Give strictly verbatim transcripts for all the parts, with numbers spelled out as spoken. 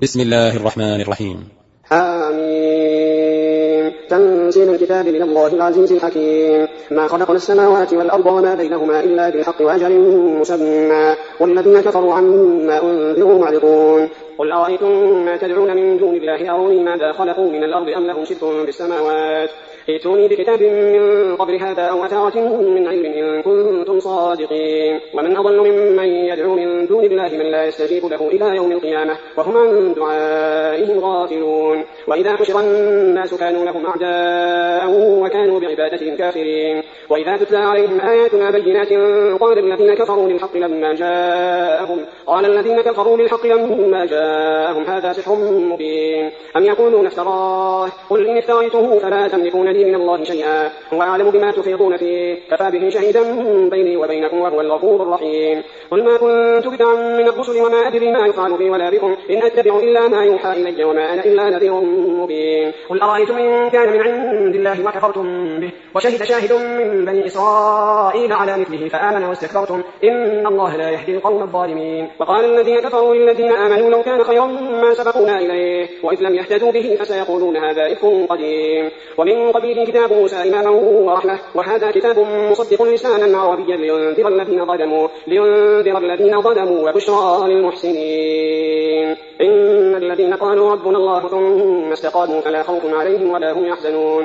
بسم الله الرحمن الرحيم. حميم. تنزيل الكتاب من الله العزيز الحكيم. ما خلقنا السماوات والأرض وما بينهما إلا بالحق وأجل مسمى والذين كفروا عما أنذروا معرضون. قل أرأيتم ما تدعون من دون الله أروني ماذا خلقوا من الأرض أم لهم شرك بالسماوات ائتوني بكتاب من قبل هذا أو أثارة من علم إن كنتم صادقين. ومن أضل ممن يدعو من دون الله من لا يستجيب له إلى يوم القيامة وهم عن دعائهم غافلون. وإذا حشر الناس كانوا لهم أعداء وكانوا بعبادتهم كافرين. وإذا تتلى عليهم آياتنا بينات قال الذين كفروا للحق لما جاءهم قال الذين كفروا للحق لما جاءهم هذا سحر مبين أم يقولون افتراه قل إن افتريته فلا تملكون لي من الله شيئا هو أعلم بما تفيضون فيه كفى به شهيدا بيني وبينكم وهو الغفور الرحيم. قل ما كنت بدعا من الرسل وما أدري ما يفعل بي ولا بكم إن أتبع إلا ما يوحى إلي وما أنا إلا نذير مبين. قل أرأيتم إن كان من عند الله وكفرتم به وشهد شاهد من بني إسرائيل على مثله فآمن واستكبرتم إن الله لا يهدي القوم الظالمين. وقال الذين كفروا للذين آمنوا لو كان خيرا ما سبقونا إليه وإذ لم يهتدوا به فسيقولون هذا إفك قديم. ومن قبله كتاب موسى إماما ورحمة وهذا كتاب مصدق لسانا عربيا لينذر الذين ظلموا لينذر الذين ظلموا وبشرى للمحسنين. إن الذين قالوا ربنا الله ثم استقاموا فلا خوف عليهم ولا هم يحزنون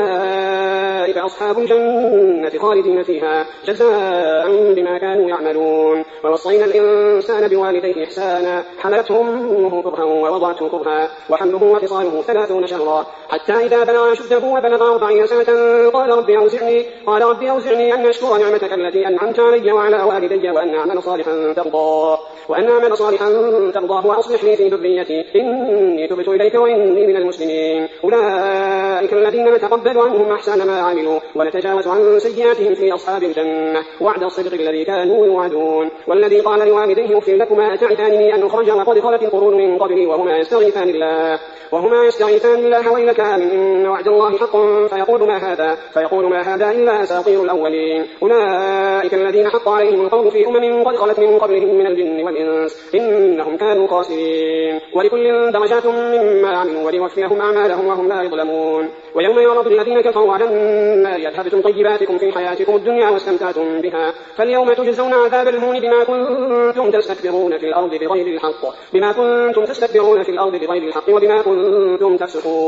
أولئك أصحاب الجنة خالدين فيها جزاء بما كانوا يعملون. ووصينا الإنسان بوالديه إحسانا حملته أمه كرها ووضعته كرها وحمله وفصاله ثلاثون شهرا حتى إذا بلغ أشده وبلغ أربعين سنة قال رب أوزعني قال رب أوزعني أن أشكر نعمتك التي أنعمت علي وعلى والدي وأن أعمل صالحا ترضاه وأن أعمل صالحا ترضاه وأصلح لي في ذريتي إني تبت إليك وإني من المسلمين. أولئك الذين نتقبل عنهم أحسن ما عملوا ونتجاوز عن سيئاتهم في أصحاب الجنة وعد الصدق الذي كانوا يوعدون. والذي قال لوالديه اغفر لكما أتعدانني أن أخرج وقد خلت القرون من قبلي وهما يستغيثان الله وهما يستغيثان الله ويلك آمن إن وعد الله حق فيقول ما هذا فيقول ما هذا إلا أساطير الأولين. أولئك الذين حق عليهم القول في أمم قد خلت من قبلهم من الجن والإنس إنهم كانوا خاسرين. ولكل درجات مما عملوا وليوفيهم أعمالهم وهم لا يظلمون. ويوم يعرض الذين كفروا على النار أذهبتم طيباتكم في حياتكم الدنيا واستمتعتم بها فاليوم تجزون عذاب الهون بما كنتم تستكبرون في الأرض بغير الحق بما كنتم تستكبرون في الأرض بغير الحق وبما كنتم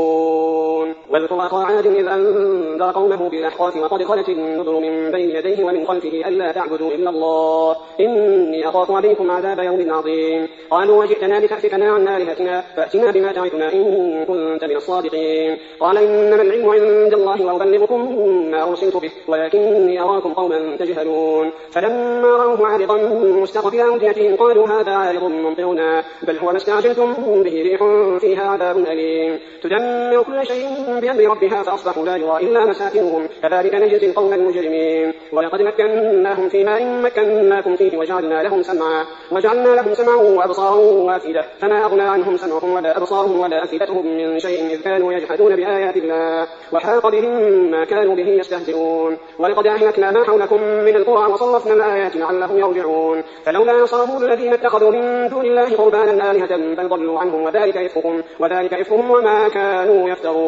تفسقون. واذكر أخا عاد إذ أنذر قومه بالأحقاف وقد خلت النذر من بين يديه ومن خلفه ألا تعبدوا إلا الله إني أخاف عليكم عذاب يوم عظيم. قالوا وجئتنا لتأفكنا عن آلهتنا فأتنا بما تعدنا إن كنت من الصادقين. قال إنما العلم عند الله وأبلغكم ما أرسلت به ولكني أراكم قوما تجهلون. فلما رأوه عارضا مستقبل أوديتهم قالوا هذا عارض ممطرنا بل هو ما استعجلتم به ريح فيها عذاب أليم تدمر كل شيء بأمر ربها فأصبحوا لا يرى إلا مساكنهم كذلك نجزي القوم المجرمين. ولقد مكناهم فيما إن مكناكم فيه وجعلنا لهم سمعا وجعلنا لهم سمعا وأبصارا وأفئدة فما أغنى عنهم سمعهم ولا أبصارهم ولا أفئدتهم من شيء إذ كانوا يجحدون بآيات الله وحاق بهم ما كانوا به يستهزئون. ولقد أهلكنا ما حولكم من القرى وصرفنا الآيات لعلهم يرجعون فلولا نصرهم الذين اتخذوا من دون الله قربانا آلهة بل ضلوا عنهم وذلك إفكهم وذلك إفكهم وما كانوا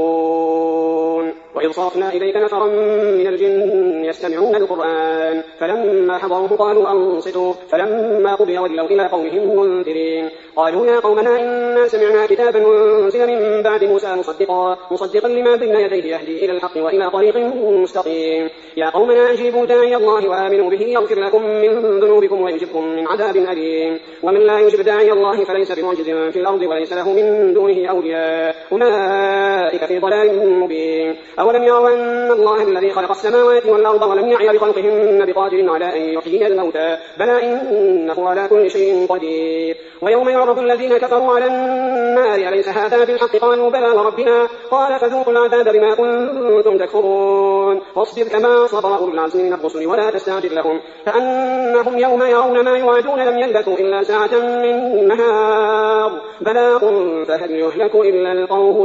يفترون. وإذ صرفنا إليك نفرا من الجن يستمعون القرآن فلما حضروه قالوا أنصتوا فلما قضي ولوا إلى قومهم منذرين قالوا يا قومنا إنا سمعنا كتابا أنزل من بعد موسى مصدقا مصدقا لما بين يديه يهدي إلى الحق وإلى طريق مستقيم. يا قومنا أجيبوا داعي الله وآمنوا به يغفر لكم من ذنوبكم ويجركم من عذاب أليم. ومن لا يجب داعي الله فليس بمعجز في الأرض وليس له من دونه أولياء أولئك في ضلال مبين. أولم يروا أن الله الذي خلق السماوات والأرض ولم يعي بخلقهن بقادر على أن يحيي الموتى بلى إنه على كل شيء قدير. ويوم يعرض الذين كفروا على النار أليس هذا بالحق قالوا بلى وربنا قال فذوقوا العذاب بما كنتم تكفرون. واصبر كما صبر أولو العزم من الرسل ولا تستعجل لهم كأنهم يوم يرون ما يوعدون لم يلبثوا إلا ساعة من نهار بلاغ فهل يهلك إلا القوم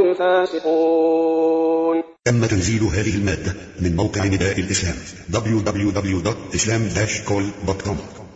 الفاسقون. تم تنزيل هذه المادة من موقع نداء الإسلام دبليو دبليو دبليو دوت إسلام داش كول دوت كوم.